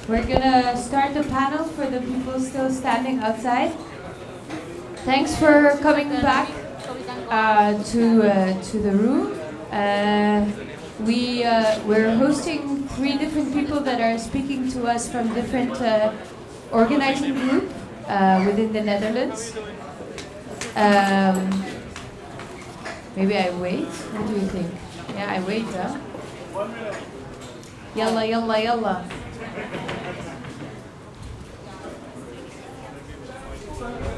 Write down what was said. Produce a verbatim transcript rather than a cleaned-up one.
We're gonna start the panel for the people still standing outside. Thanks for coming back uh, to uh, to the room. Uh, we uh, we're hosting three different people that are speaking to us from different uh, organizing group uh, within the Netherlands. Um, maybe I wait. What do you think? Yeah, I wait, huh? Yalla, yalla, yalla.